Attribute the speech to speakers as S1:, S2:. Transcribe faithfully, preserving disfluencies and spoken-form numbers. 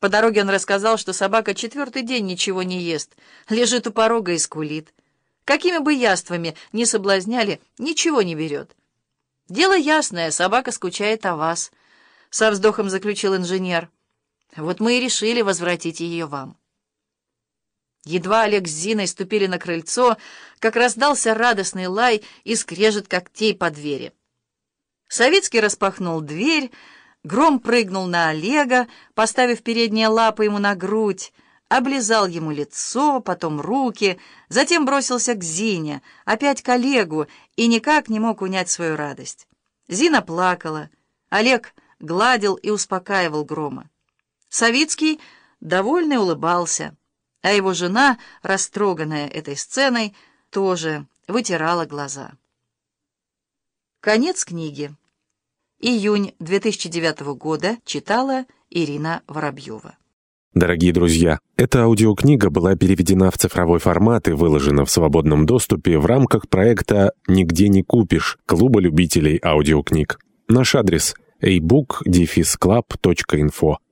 S1: По дороге он рассказал, что собака четвертый день ничего не ест, лежит у порога и скулит. Какими бы яствами ни соблазняли, ничего не берет. «Дело ясное, собака скучает о вас», — со вздохом заключил инженер. «Вот мы и решили возвратить ее вам». Едва Олег с Зиной ступили на крыльцо, как раздался радостный лай и скрежет когтей по двери. Савицкий распахнул дверь, Гром прыгнул на Олега, поставив передние лапы ему на грудь, облизал ему лицо, потом руки, затем бросился к Зине, опять к Олегу, и никак не мог унять свою радость. Зина плакала, Олег гладил и успокаивал Грома. Савицкий довольный улыбался, а его жена, растроганная этой сценой, тоже вытирала глаза. Конец книги. Июнь две тысячи девятого года. Читала Ирина Воробьева.
S2: Дорогие друзья, эта аудиокнига была переведена в цифровой формат и выложена в свободном доступе в рамках проекта «Нигде не купишь» Клуба любителей аудиокниг. Наш адрес — эй бук дефис клаб точка инфо.